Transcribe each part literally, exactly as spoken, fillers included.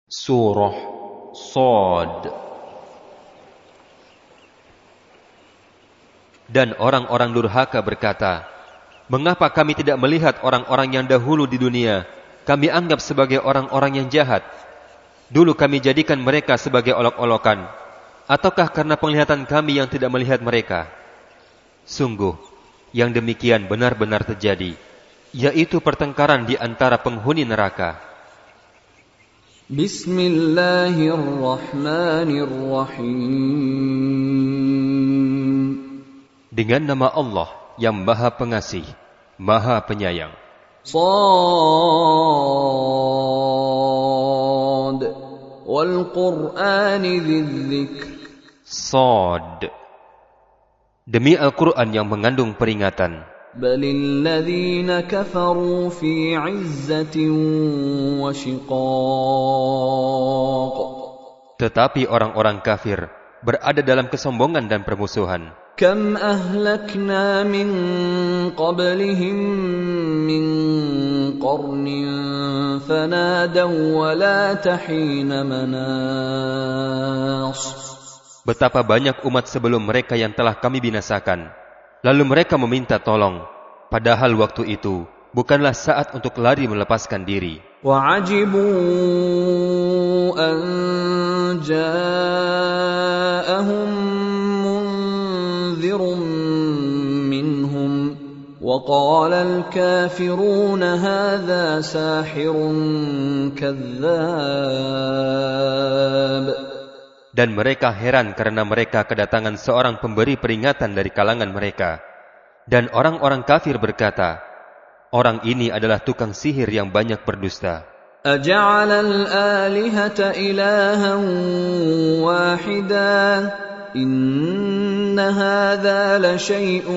Surah Shad. Dan orang-orang durhaka berkata, mengapa kami tidak melihat orang-orang yang dahulu di dunia kami anggap sebagai orang-orang yang jahat? Dulu kami jadikan mereka sebagai olok-olokan. Ataukah karena penglihatan kami yang tidak melihat mereka? Sungguh, yang demikian benar-benar terjadi, yaitu pertengkaran di antara penghuni neraka. Bismillahirrahmanirrahim. Dengan nama Allah yang Maha Pengasih, Maha Penyayang. Shad wal Qur'ani dzikr. Shad. Demi Al-Quran yang mengandung peringatan. Balil ladzina kafaru fi 'izzatin wa shiqaq. Tetapi orang-orang kafir berada dalam kesombongan dan permusuhan. Kam ahlakna min qablihim min qarnin fanadaw wa la tahina manas. Betapa banyak umat sebelum mereka yang telah kami binasakan. Lalu mereka meminta tolong. Padahal waktu itu bukanlah saat untuk lari melepaskan diri. وَعَجِبُوا أَنْ جَاءَهُمْ مُنْذِرٌ مِّنْهُمْ وَقَالَ الْكَافِرُونَ هَذَا سَاحِرٌ كَذَّابٌ. Dan mereka heran karena mereka kedatangan seorang pemberi peringatan dari kalangan mereka. Dan orang-orang kafir berkata, orang ini adalah tukang sihir yang banyak berdusta. أَجَعَلَ الْآلِهَةَ إِلَٰهًا وَاحِدًا إِنَّ هَذَا لَشَيْءٌ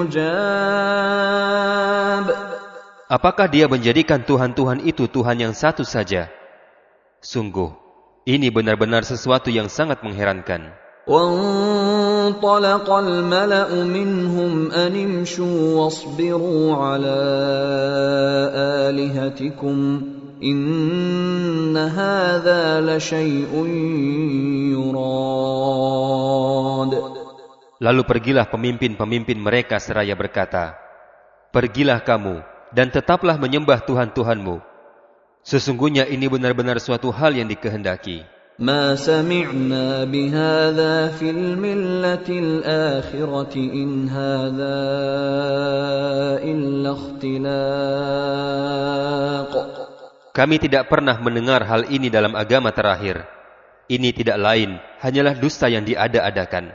عُجَابٌ. Apakah dia menjadikan Tuhan-Tuhan itu Tuhan yang satu saja? Sungguh, ini benar-benar sesuatu yang sangat mengherankan. وَانطَلَقَ الْمَلَأُ مِنْهُمْ أَنِ امْشُوا وَاصْبِرُوا عَلَىٰ آلِهَتِكُمْ إِنَّ هَذَا لَشَيْءٌ يُرَادُ. Lalu pergilah pemimpin-pemimpin mereka seraya berkata, pergilah kamu dan tetaplah menyembah Tuhan-Tuhanmu. Sesungguhnya ini benar-benar suatu hal yang dikehendaki. ما سمعنا بهذا في الملة الآخرة إن هذا إلا اختلاق. Kami tidak pernah mendengar hal ini dalam agama terakhir. Ini tidak lain, hanyalah dusta yang diada-adakan.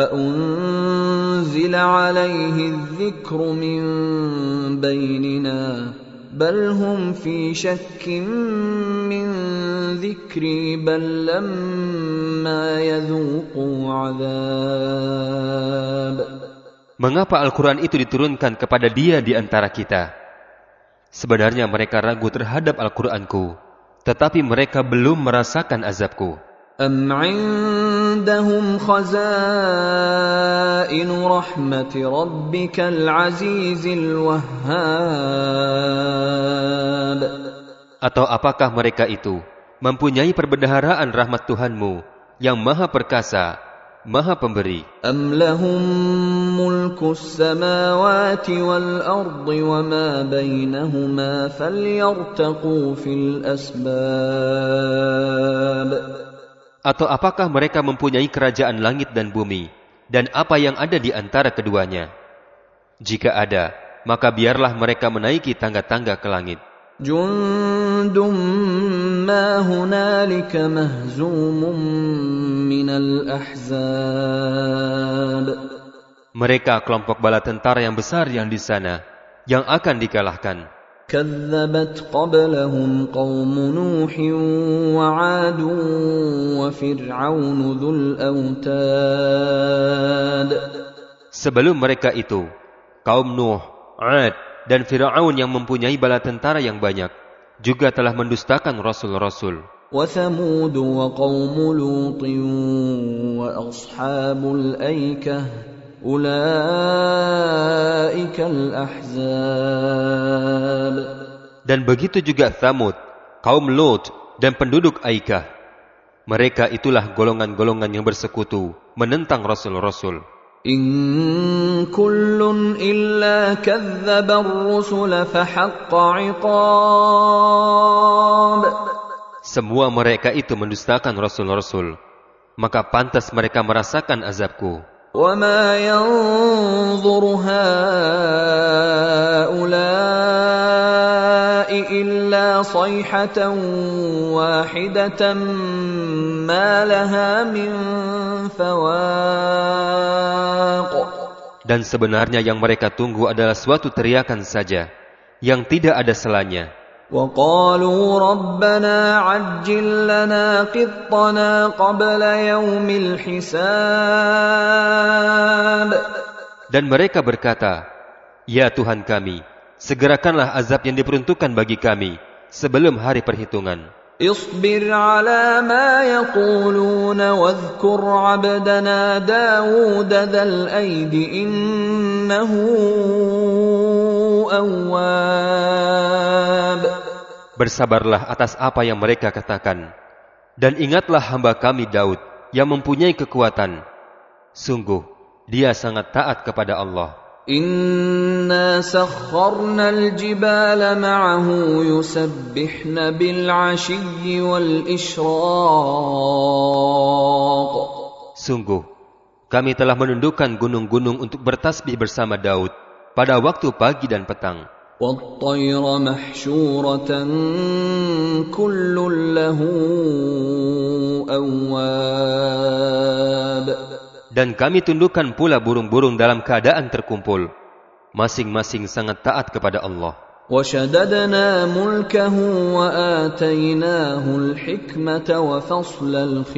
أأنزل عليه الذكر من بيننا بل هم في شك من ذكري بل لما يذوقوا عذاب. Mengapa Al-Quran itu diturunkan kepada dia di antara kita? Sebenarnya mereka ragu terhadap Al-Quranku, tetapi mereka belum merasakan azabku. أم عندهم خزائن رحمة ربك العزيز الوهاب. Atau apakah mereka itu mempunyai perbendaharaan rahmat Tuhanmu yang maha perkasa, maha pemberi? أم لهم ملك السماوات والأرض وما بينهما فليرتقوا في الأسباب. Atau apakah mereka mempunyai kerajaan langit dan bumi, dan apa yang ada di antara keduanya? Jika ada, maka biarlah mereka menaiki tangga-tangga ke langit. Jundum ma hunalika mahzumum minal ahzab. Mereka kelompok bala tentara yang besar yang di sana, yang akan dikalahkan. كذبت قبلهم قوم نوح وعاد وفرعون ذو الأوتاد. Sebelum mereka itu, kaum Nuh, 'Ad, dan Fir'aun yang mempunyai bala tentara yang banyak, juga telah mendustakan rasul-rasul. وثمود وقوم لوط وأصحاب الأيكة Ulaikal ahzab. Dan begitu juga Thamud, kaum Lot, dan penduduk Aikah. Mereka itulah golongan-golongan yang bersekutu menentang Rasul-Rasul. In kullun illa kadzdzaba ar-rusula fahaqqa 'iqab. Semua mereka itu mendustakan Rasul-Rasul, maka pantas mereka merasakan azabku. وَمَا يَنظُرُ هَؤُلَاءِ إِلَّا صَيْحَةً وَاحِدَةً مَا لَهَا مِنْ فَوَاقٍ. Dan sebenarnya yang mereka tunggu adalah suatu teriakan saja, yang tidak ada selanya. وَقَالُوا رَبَّنَا عَجِّل لَّنَا قِطَّنَا قَبْلَ يَوْمِ الْحِسَابِ. Dan mereka berkata, "Ya Tuhan kami, segerakanlah azab yang diperuntukkan bagi kami sebelum hari perhitungan." اصْبِرْ عَلَى مَا يَقُولُونَ وَاذْكُرْ عَبْدَنَا دَاوُودَ ذَا الْأَيْدِ إِنَّهُ أَوَّابٌ. Bersabarlah atas apa yang mereka katakan, dan ingatlah hamba kami Daud yang mempunyai kekuatan. Sungguh, dia sangat taat kepada Allah. Inna sakharna al-jibala ma'ahu yusabbihna bil-'ashiyyi wal-ishraq. Sungguh, kami telah menundukkan gunung-gunung untuk bertasbih bersama Daud pada waktu pagi dan petang. وَالطَّيْرَ مَحْشُورَةً كُلٌّ لَّهُ أَوَّابٌ. Dan kami tundukkan pula burung-burung dalam keadaan terkumpul. Masing-masing sangat taat kepada Allah. وَشَدَدْنَا مُلْكَهُ وَآتَيْنَاهُ الْحِكْمَةَ وَفَصْلَ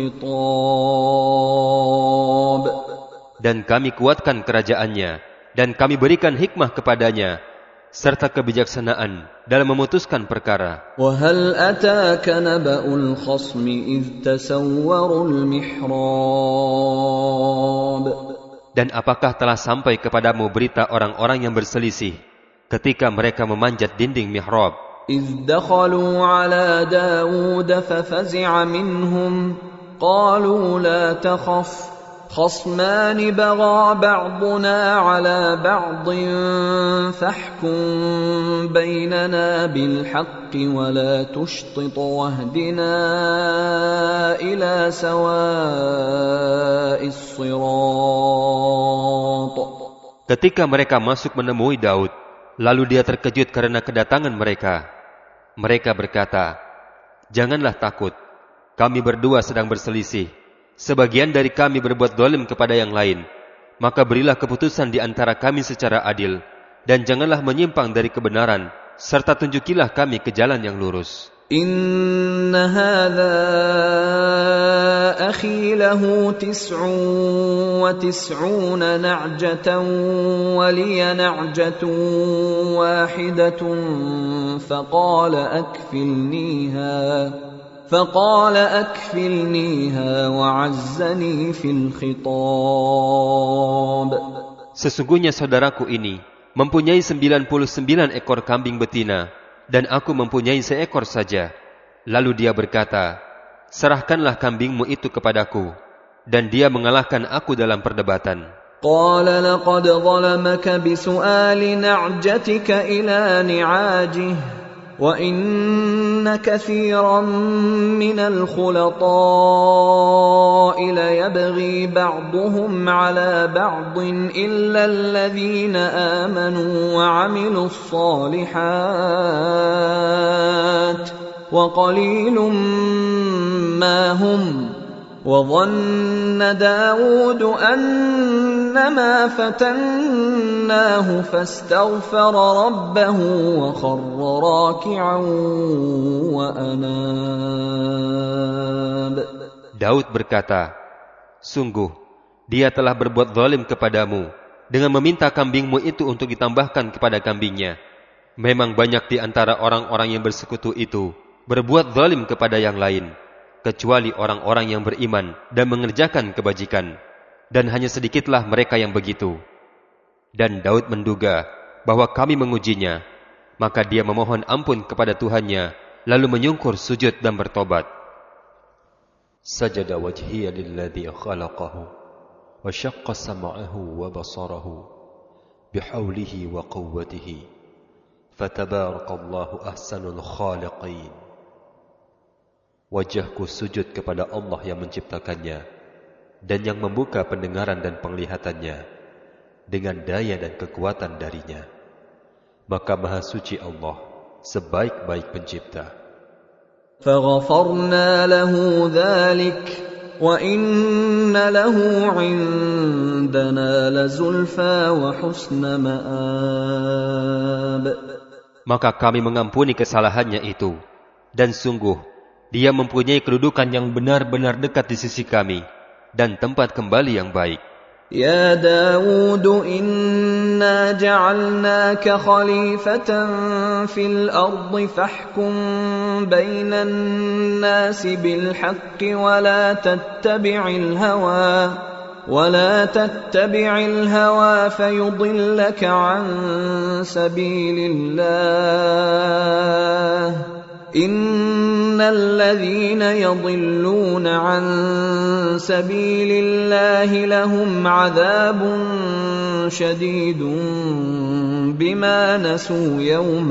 الْخِطَابِ. Dan kami kuatkan kerajaannya, dan kami berikan hikmah kepadanya, serta kebijaksanaan dalam memutuskan perkara. وَهَلْ أَتَاكَ نَبَأُ الْخَصْمِ إِذْ تَسَوَّرُوا الْمِحْرَابَ. Dan apakah telah sampai kepadamu berita orang-orang yang berselisih ketika mereka memanjat dinding mihrab? إِذْ دَخَلُوا عَلَى دَاوُودَ فَفَزِعَ مِنْهُمْ قَالُوا لَا تَخَفْ خصمان بغى بعضنا على بعض فاحكم بيننا بالحق ولا تشطط واهدنا إلى سواء الصراط. Ketika mereka masuk menemui Daud, lalu dia terkejut karena kedatangan mereka. Mereka berkata, "Janganlah takut, kami berdua sedang berselisih. Sebagian dari kami berbuat zalim kepada yang lain, maka berilah keputusan di antara kami secara adil, dan janganlah menyimpang dari kebenaran, serta tunjukilah kami ke jalan yang lurus." Inna hadha akhi lahu tis'un wa tis'una na'jatan wa liya na'jatun wahidatun faqala akfilniha فقال أكفلنيها وعزني في الخطاب. Sesungguhnya saudaraku ini mempunyai sembilan puluh sembilan ekor kambing betina, dan aku mempunyai seekor saja. Lalu dia berkata, "Serahkanlah kambingmu itu kepadaku." Dan dia mengalahkan aku dalam perdebatan. قال لقد ظلمك بسؤال نعجتك إلى نعاجه وَإِنَّ كَثِيرًا مِنَ الْخُلَطَاءِ لَيَبْغِي بَعْضُهُمْ عَلَى بَعْضٍ إِلَّا الَّذِينَ آمَنُوا وَعَمِلُوا الصَّالِحَاتِ وَقَلِيلٌ مَّا هُمْ وَظَنَّ دَاوُودُ أَنَّمَا فَتَنَّاهُ فَاسْتَغْفَرَ رَبَّهُ وَخَرَّ رَاكِعًا وَأَنَابَ. Daud berkata, "Sungguh, dia telah berbuat zalim kepadamu dengan meminta kambingmu itu untuk ditambahkan kepada kambingnya. Memang banyak di antara orang-orang yang bersekutu itu berbuat zalim kepada yang lain, kecuali orang-orang yang beriman dan mengerjakan kebajikan, dan hanya sedikitlah mereka yang begitu." Dan Daud menduga bahwa kami mengujinya, maka dia memohon ampun kepada Tuhannya lalu menyungkur sujud dan bertobat. Sajada wajhiya lilladzi khalaqahu wa syaqqa sam'ahu wa basarahu bihaulihi wa quwwatihi fatabarakallahu ahsanul khaliqin. Wajahku sujud kepada Allah yang menciptakannya dan yang membuka pendengaran dan penglihatannya dengan daya dan kekuatan darinya. Maka maha suci Allah, sebaik-baik pencipta. فَغَفَرْنَا لَهُ ذَلِكَ وَإِنَّ لَهُ عِندَنَا لَزُلْفَىٰ وَحُسْنَ مَآبٍ. Maka kami mengampuni kesalahannya itu, dan sungguh dia mempunyai kedudukan yang benar-benar dekat di sisi kami dan tempat kembali yang baik. يا داود إنا جعلناك خليفة في الأرض فاحكم بين الناس بالحق ولا تتبع الهوى ولا تتبع الهوى فيضلك عن سبيل الله إن الذين يضلون عن سبيل الله لهم عذاب شديد بما نسوا يوم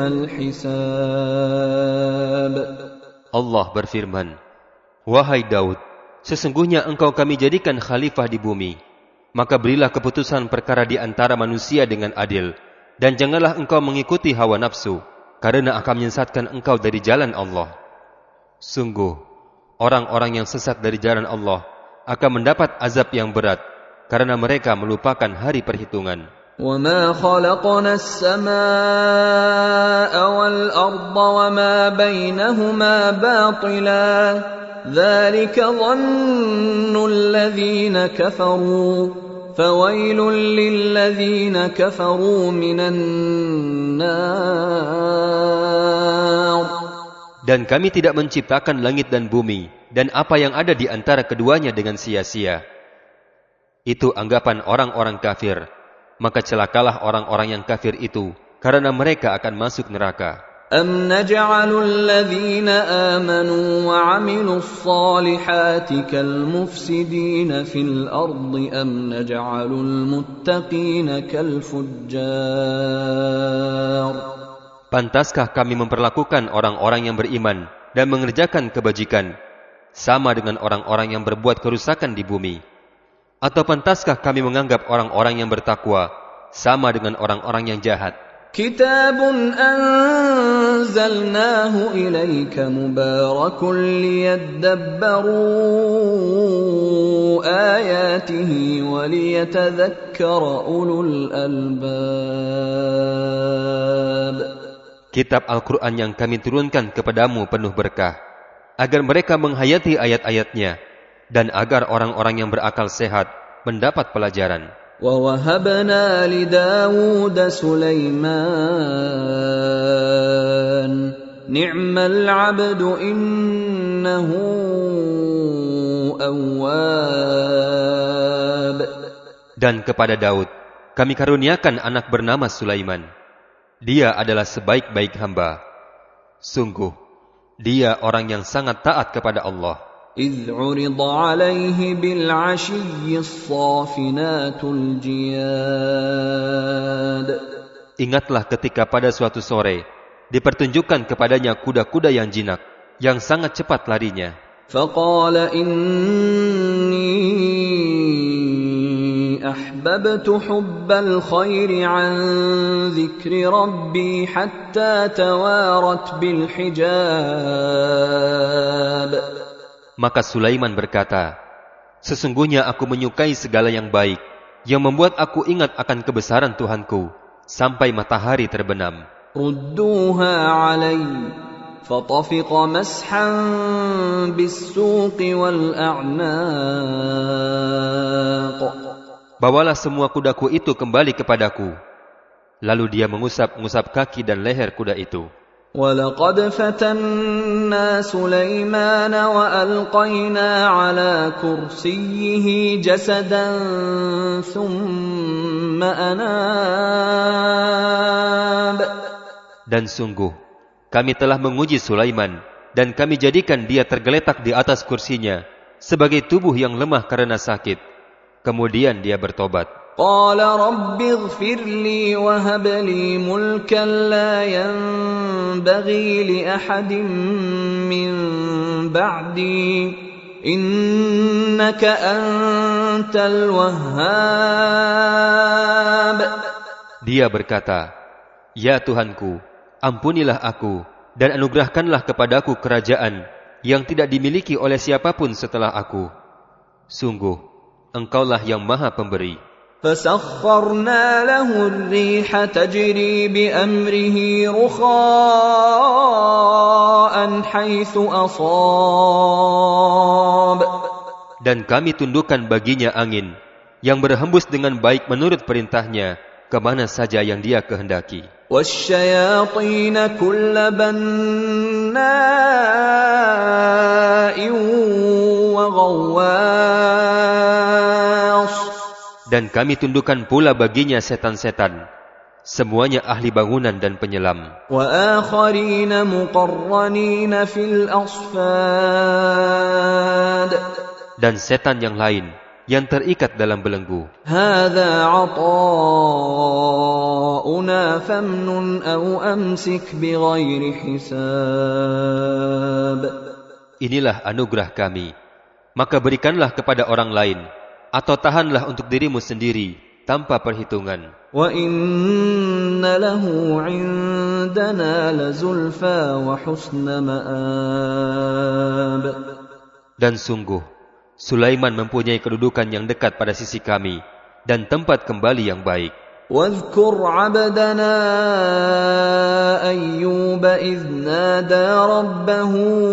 الحساب. Allah berfirman, wahai Daud, sesungguhnya engkau kami jadikan khalifah di bumi, maka berilah keputusan perkara di antara manusia dengan adil, dan janganlah engkau mengikuti hawa nafsu, karena akan menyesatkan engkau dari jalan Allah. Sungguh, orang-orang yang sesat dari jalan Allah akan mendapat azab yang berat, karena mereka melupakan hari perhitungan. وَمَا خَلَقْنَا السَّمَاءَ وَالْأَرْضَ وَمَا بَيْنَهُمَا بَاطِلًا ذَلِكَ ظَنُّ الَّذِينَ كَفَرُوا فَوَيْلٌ لِّلَّذِينَ كَفَرُوا مِنَ النَّارِ. Dan kami tidak menciptakan langit dan bumi dan apa yang ada di antara keduanya dengan sia-sia. Itu anggapan orang-orang kafir. Maka celakalah orang-orang yang kafir itu, karena mereka akan masuk neraka. أَمْ نَجْعَلُ الَّذِينَ آمَنُوا وَعَمِلُوا الصَّالِحَاتِ كَالْمُفْسِدِينَ فِي الْأَرْضِ أَمْ نَجْعَلُ الْمُتَّقِينَ كَالْفُجَّارِ. Pantaskah kami memperlakukan orang-orang yang beriman dan mengerjakan kebajikan sama dengan orang-orang yang berbuat kerusakan di bumi? Atau pantaskah kami menganggap orang-orang yang bertakwa sama dengan orang-orang yang jahat? Kitabun anzalnahu ilaika mubarakun liyadabbaru ayatihi wa liyatadhakkara ulul albab. Kitab Al-Quran yang kami turunkan kepadamu penuh berkah, agar mereka menghayati ayat-ayatnya, dan agar orang-orang yang berakal sehat mendapat pelajaran. وَوَهَبْنَا لِدَاوُودَ سُلَيْمَانَ نِعْمَ الْعَبْدُ إِنَّهُ أَوَّابٌ. Dan kepada Daud kami karuniakan anak bernama Sulaiman. Dia adalah sebaik-baik hamba. Sungguh, dia orang yang sangat taat kepada Allah. إِذْ عُرِضَ عَلَيْهِ بِالْعَشِيِّ الصَّافِنَاتُ الْجِيَادُ. Ingatlah ketika pada suatu sore dipertunjukkan kepadanya kuda-kuda yang jinak, yang sangat cepat larinya. فَقَالَ إِنِّي أَحْبَبْتُ حُبَّ الْخَيْرِ عَنْ ذِكْرِ رَبِّي حَتَّى تَوَارَتْ بِالْحِجَابِ. Maka Sulaiman berkata, sesungguhnya aku menyukai segala yang baik, yang membuat aku ingat akan kebesaran Tuhanku, sampai matahari terbenam. رُدُّوهَا عَلَيَّ فَطَفِقَ مَسْحًا بِالسُّوقِ وَالْأَعْنَاقِ. Bawalah semua kudaku itu kembali kepadaku. Lalu dia mengusap-ngusap kaki dan leher kuda itu. وَلَقَدْ فَتَنَّا سُلَيْمَانَ وَأَلْقَيْنَا عَلَى كُرْسِيِّهِ جَسَدًا ثُمَّ أَنَابَ. Dan sungguh, kami telah menguji Sulaiman dan kami jadikan dia tergeletak di atas kursinya sebagai tubuh yang lemah karena sakit. Kemudian dia bertobat. قال رب اغفر لي وهب لي ملكا لا ينبغي لأحد من بعدي إنك أنت الوهاب. Dia berkata, Ya Tuhanku, ampunilah aku dan anugerahkanlah kepadaku kerajaan yang tidak dimiliki oleh siapapun setelah aku. Sungguh, Engkaulah yang Maha Pemberi. فسخرنا له الريح تجري بأمره رخاء حيث أصاب. Dan kami tundukkan baginya angin yang berhembus dengan baik menurut perintahnya kemana saja yang dia kehendaki. وَالشَّيَاطِينَ كُلَّ بَنَّاءٍ وَغَوَّاصٍ. Dan kami tundukkan pula baginya setan-setan, semuanya ahli bangunan dan penyelam. وَآخَرِينَ مُقَرَّنِينَ فِي الْأَصْفَادِ. Dan setan yang lain yang terikat dalam belenggu. هَذَا عَطَاؤُنَا فَامْنُنْ أَوْ أَمْسِكْ بِغَيْرِ حِسَابٍ. Inilah anugerah kami, maka berikanlah kepada orang lain, atau tahanlah untuk dirimu sendiri tanpa perhitungan. وَإِنَّ لَهُ عِندَنَا لَزُلْفَى وَحُسْنَ مَآبٍ. Dan sungguh, Sulaiman mempunyai kedudukan yang dekat pada sisi kami dan tempat kembali yang baik. وَاذْكُرْ عَبْدَنَا أَيُّوبَ إِذْ نَادَى رَبَّهُ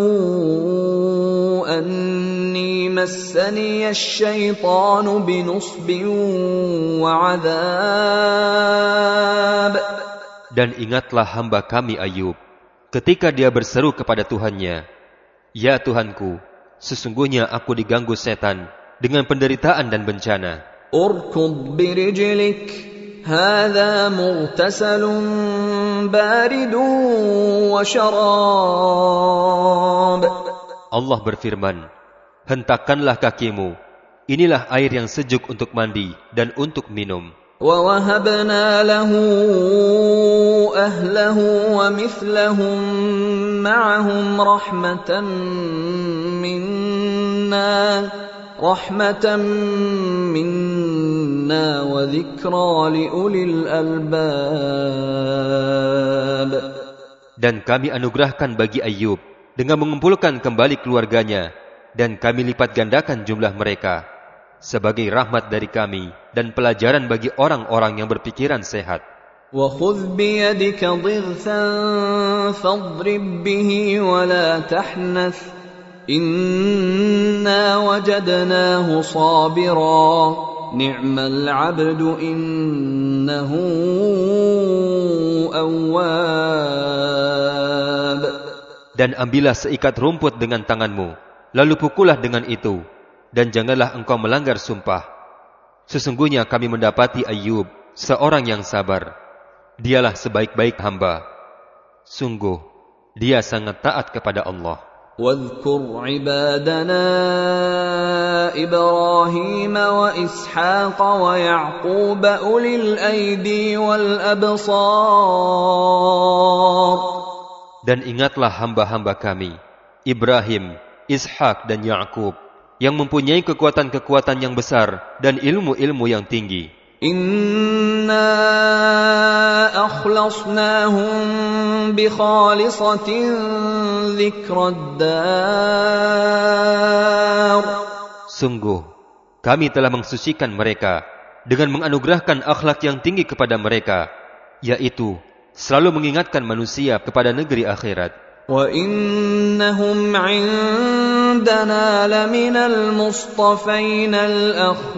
أَنِّي مَسَّنِيَ الشَّيْطَانُ بِنُصْبٍ وَعَذَابٍ. Dan ingatlah hamba kami Ayub ketika dia berseru kepada Tuhannya, Ya Tuhanku, sesungguhnya aku diganggu setan dengan penderitaan dan bencana. أُرْكُضْ بِرِجْلِكَ هَذَا مُغْتَسَلٌ بَارِدٌ وَشَرَابٌ. Allah berfirman, hentakkanlah kakimu, inilah air yang sejuk untuk mandi dan untuk minum. وَوَهَبْنَا لَهُ أَهْلَهُ وَمِثْلَهُم مَّعَهُمْ رَحْمَةً مِّنَّا رَحْمَةً مِّنَّا وَذِكْرَى لِأُولِي الْأَلْبَابِ. Dan kami anugerahkan bagi Ayub dengan mengumpulkan kembali keluarganya, dan kami lipat gandakan jumlah mereka sebagai rahmat dari kami dan pelajaran bagi orang-orang yang berpikiran sehat. وَخُذْ بِيَدِكَ ضِغْثًا فَاضْرِبْ بِهِ وَلَا تَحْنَثْ إِنَّا وَجَدْنَاهُ صَابِرًا نِعْمَ الْعَبْدُ إِنَّهُ أَوَّابٌ. Dan ambillah seikat rumput dengan tanganmu, lalu pukullah dengan itu, dan janganlah engkau melanggar sumpah. Sesungguhnya kami mendapati Ayub, seorang yang sabar. Dialah sebaik-baik hamba. Sungguh, dia sangat taat kepada Allah. وَاذْكُرْ عِبَادَنَا إِبْرَاهِيمَ وَإِسْحَاقَ وَيَعْقُوبَ أُولِي الْأَيْدِي وَالْأَبْصَارِ. Dan ingatlah hamba-hamba kami, Ibrahim, Ishak dan Ya'qub, yang mempunyai kekuatan-kekuatan yang besar dan ilmu-ilmu yang tinggi. Inna akhlasnahum bi khalisatin dzikrad dar. Sungguh, kami telah mensucikan mereka dengan menganugerahkan akhlak yang tinggi kepada mereka, yaitu selalu mengingatkan manusia kepada negeri akhirat. Wa innahum 'indana laminal mustafainal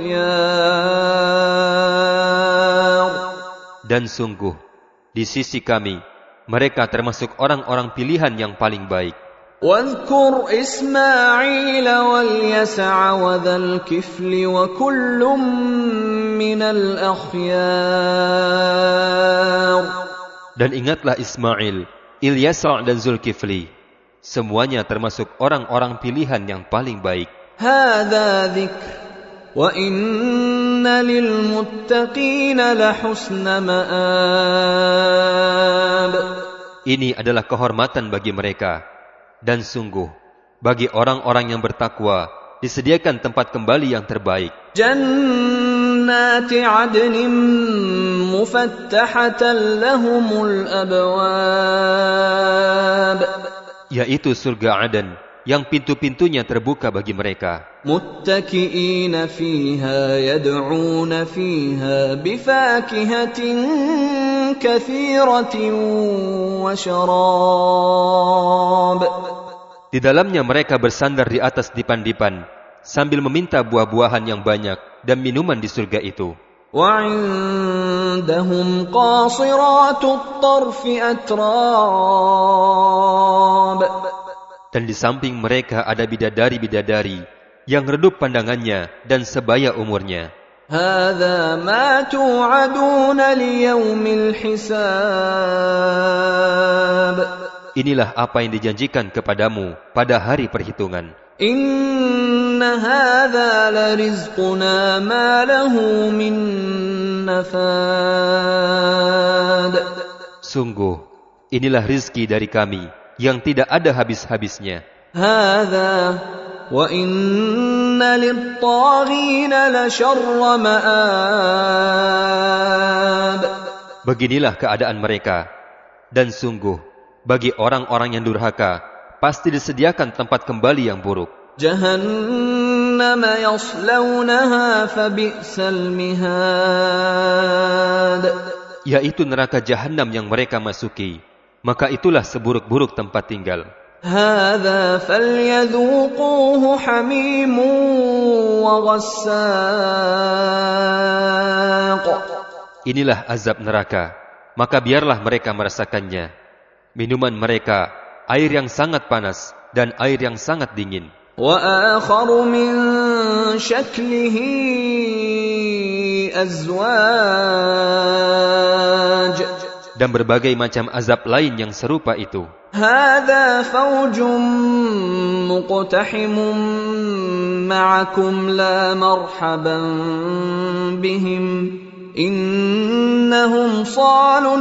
akhyar. Dan sungguh, di sisi kami, mereka termasuk orang-orang pilihan yang paling baik. واذكر إسماعيل واليسع وذا الكفل وكل من الأخيار. Dan ingatlah Ismail Ilyasa' dan Zulkifli, semuanya termasuk orang-orang pilihan yang paling baik. Hadza dzikr wa inna lil muttaqina lahusna ma'ab. Ini adalah kehormatan bagi mereka, dan sungguh bagi orang-orang yang bertakwa disediakan tempat kembali yang terbaik. Jannati 'adnin mufattahatan lahumul abwab, yaitu surga Aden yang pintu-pintunya terbuka bagi mereka. Muttaki'ina fiha yad'una fiha bifakihatin katsiratin wa syarab. Di dalamnya mereka bersandar di atas dipan-dipan sambil meminta buah-buahan yang banyak dan minuman di surga itu. Wa 'indahum qasiratut tarfi atrab. Dan di samping mereka ada bidadari-bidadari yang redup pandangannya dan sebaya umurnya. Hadza ma tu'aduna liyaumil hisab. Inilah apa yang dijanjikan kepadamu pada hari perhitungan. Inna hadza la rizquna ma lahu min nafad. Sungguh, inilah rizki dari kami yang tidak ada habis-habisnya. Hadza wa inna lit-taghina la syarra ma'ab. Beginilah keadaan mereka, dan sungguh bagi orang-orang yang durhaka pasti disediakan tempat kembali yang buruk. Jahannam yaslawnaha fabi'sal mihad. Yaitu neraka Jahannam yang mereka masuki, maka itulah seburuk-buruk tempat tinggal. Hadza falyadhuquhu hamimun wa ghassaq. Inilah azab neraka, maka biarlah mereka merasakannya. Minuman mereka air yang sangat panas dan air yang sangat dingin. Wa akharu min shaklihi azwaj. Dan berbagai macam azab lain yang serupa itu. Hadza faujun muqtahimun ma'akum la marhaban bihim innahum salun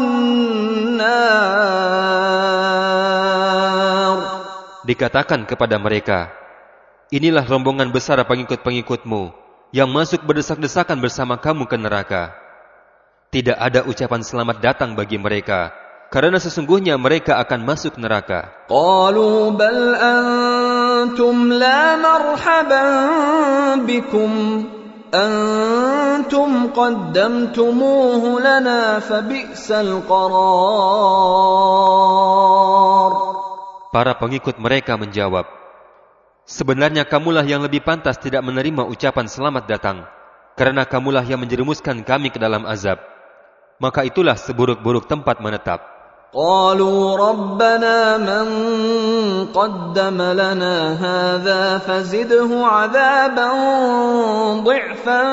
nar. Dikatakan kepada mereka, inilah rombongan besar pengikut-pengikutmu yang masuk berdesak-desakan bersama kamu ke neraka. Tidak ada ucapan selamat datang bagi mereka, karena sesungguhnya mereka akan masuk neraka. Qalu bal antum la marhaban bikum antum qaddamtumuhu lana fabi'sal qarar. Para pengikut mereka menjawab, sebenarnya kamulah yang lebih pantas tidak menerima ucapan selamat datang, karena kamulah yang menjerumuskan kami ke dalam azab. Maka itulah seburuk-buruk tempat menetap. Qalu rabbana man qaddama lana hadza fazidhu 'adzaban dhi'fan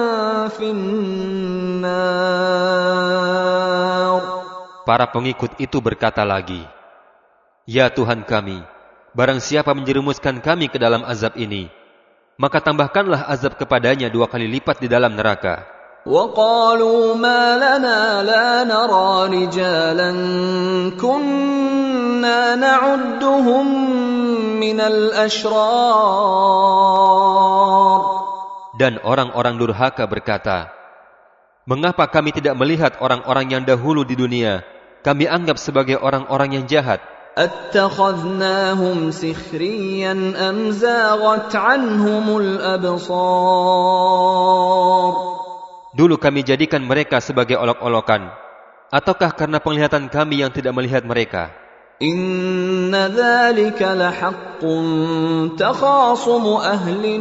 finnar. Para pengikut itu berkata lagi, ya Tuhan kami, barang siapa menjerumuskan kami ke dalam azab ini, maka tambahkanlah azab kepadanya dua kali lipat di dalam neraka. وَقَالُوا مَا لَنَا لَا نَرَى رِجَالًا كُنَّا نَعُدُّهُمْ مِنَ الْأَشْرَارِ. Dan orang-orang durhaka berkata, mengapa kami tidak melihat orang-orang yang dahulu di dunia kami anggap sebagai orang-orang yang jahat? أَتَّخَذْنَاهُمْ سِخْرِيًّا أَمْ زَاغَتْ عَنْهُمُ الْأَبْصَارُ. Dulu kami jadikan mereka sebagai olok-olokan, ataukah karena penglihatan kami yang tidak melihat mereka? Inna dzalika lahaqqun takhasumu ahlin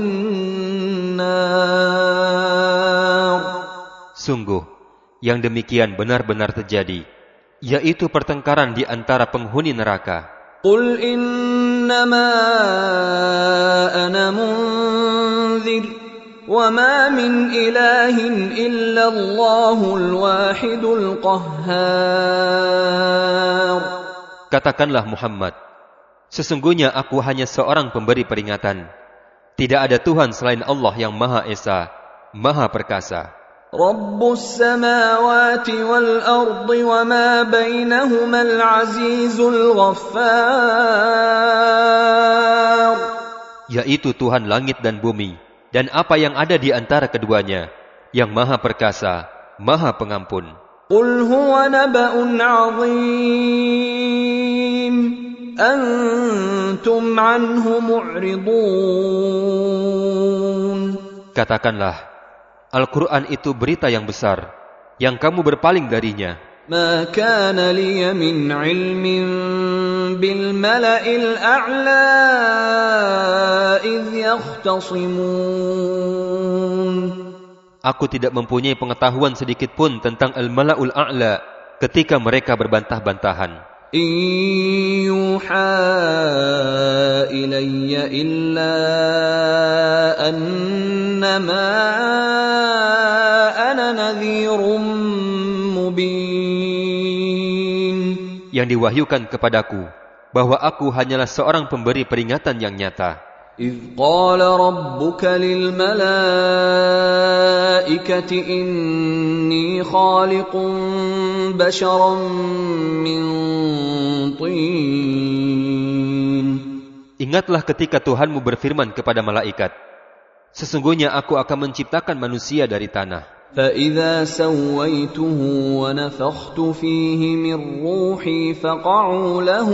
nar. Sungguh, yang demikian benar-benar terjadi, yaitu pertengkaran di antara penghuni neraka. Qul innama ana munzir وَمَا مِنْ إِلَٰهٍ إِلَّا اللَّهُ الْوَاحِدُ الْقَهَّارُ. Katakanlah Muhammad, sesungguhnya aku hanya seorang pemberi peringatan. Tidak ada Tuhan selain Allah yang Maha Esa, Maha Perkasa. Rabbus samawati wal ardi wa ma bainahumal azizul ghaffar. Yaitu Tuhan langit dan bumi, dan apa yang ada di antara keduanya, yang Maha Perkasa, Maha Pengampun. Qul huwa naba'un 'azim, antum 'anhu mu'ridun. Katakanlah, Al-Quran itu berita yang besar, yang kamu berpaling darinya. Ma kana liya min 'ilmin bil mala'il a'la idh yakhtasimun. Aku tidak mempunyai pengetahuan sedikit pun tentang Al-Mala'ul A'la ketika mereka berbantah-bantahan. In yuha ilayya illa annama ana nadhirum mubin. Yang diwahyukan kepadaku bahwa aku hanyalah seorang pemberi peringatan yang nyata. إذ قال ربك للملائكة إني خالق بشرا من طين. Ingatlah ketika Tuhanmu berfirman kepada malaikat, sesungguhnya aku akan menciptakan manusia dari tanah. فإذا سويته ونفخت فيه من روحي فقعوا له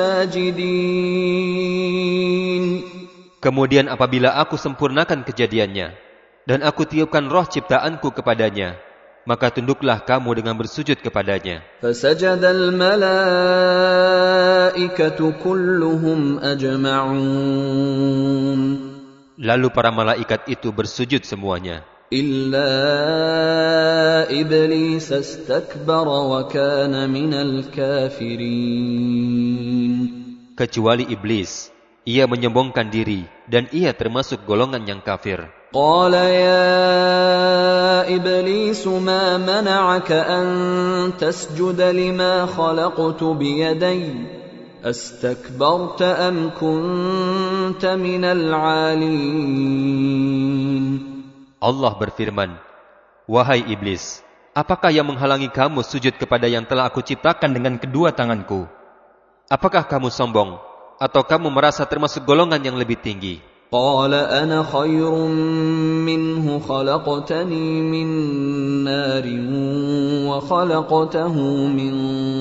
ساجدين. Kemudian apabila aku sempurnakan kejadiannya, dan aku tiupkan roh ciptaanku kepadanya, maka tunduklah kamu dengan bersujud kepadanya. فَسَجَدَ الْمَلَائِكَةُ كُلُّهُمْ أَجْمَعُونَ. Lalu para malaikat itu bersujud semuanya. إِلَّا إِبْلِيسَ اسْتَكْبَرَ وَكَانَ مِنَ الْكَافِرِينَ. Kecuali iblis, ia menyombongkan diri dan ia termasuk golongan yang kafir. قال يا إبليس ما منعك أن تسجد لما خلقت بيدي أستكبرت أم كنت من العالين. Allah berfirman, wahai iblis, apakah yang menghalangi kamu sujud kepada yang telah aku ciptakan dengan kedua tanganku? Apakah kamu sombong atau kamu merasa termasuk golongan yang lebih tinggi? قال أنا خير منه خلقتني من نار وخلقته من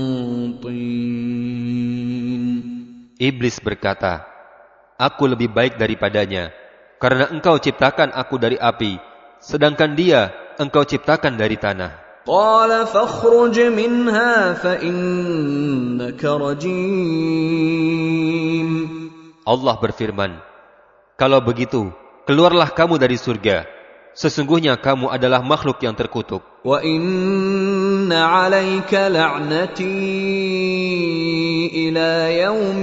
طين. Iblis berkata, aku lebih baik daripadanya, karena engkau ciptakan aku dari api, sedangkan dia engkau ciptakan dari tanah. قال فاخرج منها فإنك رجيم. Allah berfirman, kalau begitu, keluarlah kamu dari surga. Sesungguhnya kamu adalah makhluk yang terkutuk. وَإِنَّ عَلَيْكَ لَعْنَتِي إِلَى يَوْمِ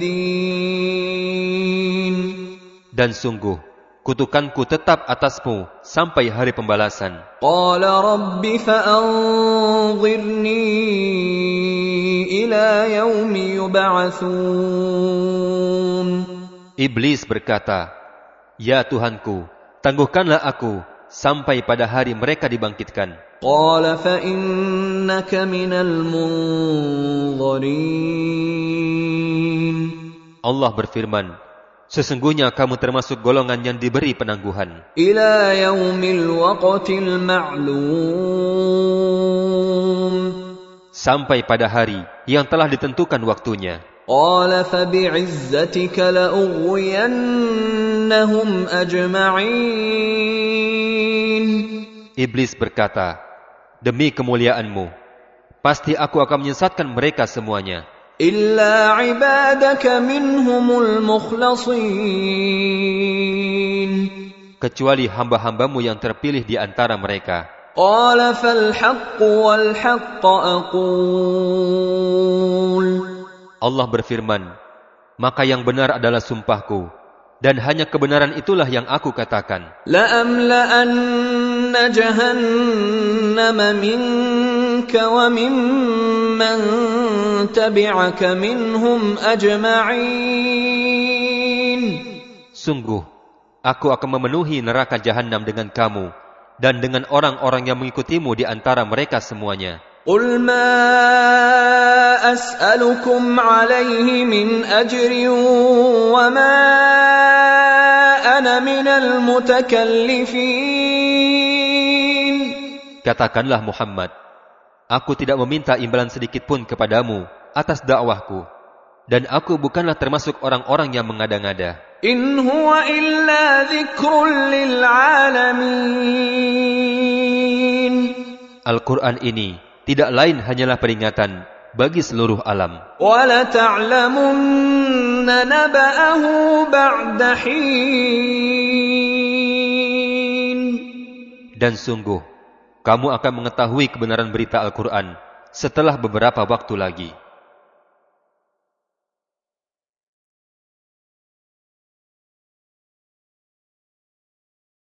الدِّينِ. Dan sungguh, kutukanku tetap atasmu sampai hari pembalasan. قَالَ رَبِّ فَأَنظِرْنِي إِلَى يَوْمِ يُبْعَثُونَ. Iblis berkata, ya Tuhanku, tangguhkanlah aku sampai pada hari mereka dibangkitkan. قَالَ فَإِنَّكَ مِنَ الْمُنظَرِينَ. Allah berfirman, sesungguhnya kamu termasuk golongan yang diberi penangguhan. إِلَى يَوْمِ الْوَقْتِ الْمَعْلُومِ. Sampai pada hari yang telah ditentukan waktunya. قال فبعزتك لأغوينهم أجمعين. Iblis berkata, demi kemuliaanmu, pasti aku akan menyesatkan mereka semuanya. إلا عبادك منهم المخلصين. Kecuali hamba-hambamu yang terpilih di antara mereka. قال فالحق والحق أقول. Allah berfirman, maka yang benar adalah sumpahku, dan hanya kebenaran itulah yang aku katakan. لَأَمْلَأَنَّ جَهَنَّمَ مِنْكَ وَمِمَّنْ مَّن تَبِعَكَ مِنْهُمْ أَجْمَعِينَ. Sungguh, aku akan memenuhi neraka jahanam dengan kamu dan dengan orang-orang yang mengikutimu di antara mereka semuanya. قُلْ مَا أَسْأَلُكُمْ عَلَيْهِ مِنْ أَجْرٍ وَمَا أَنَا مِنَ الْمُتَكَلِّفِينَ. Katakanlah Muhammad, aku tidak meminta imbalan sedikit pun kepadamu atas dakwahku, dan aku bukanlah termasuk orang-orang yang mengada-ngada. إِنْ هُوَ إِلَّا ذِكْرٌ لِلْعَالَمِينَ. Al-Quran ini tidak lain hanyalah peringatan bagi seluruh alam. وَلَتَعْلَمُنَّ نَبَأَهُ بَعْدَ حِينٍ. Dan sungguh, kamu akan mengetahui kebenaran berita Al-Quran setelah beberapa waktu lagi.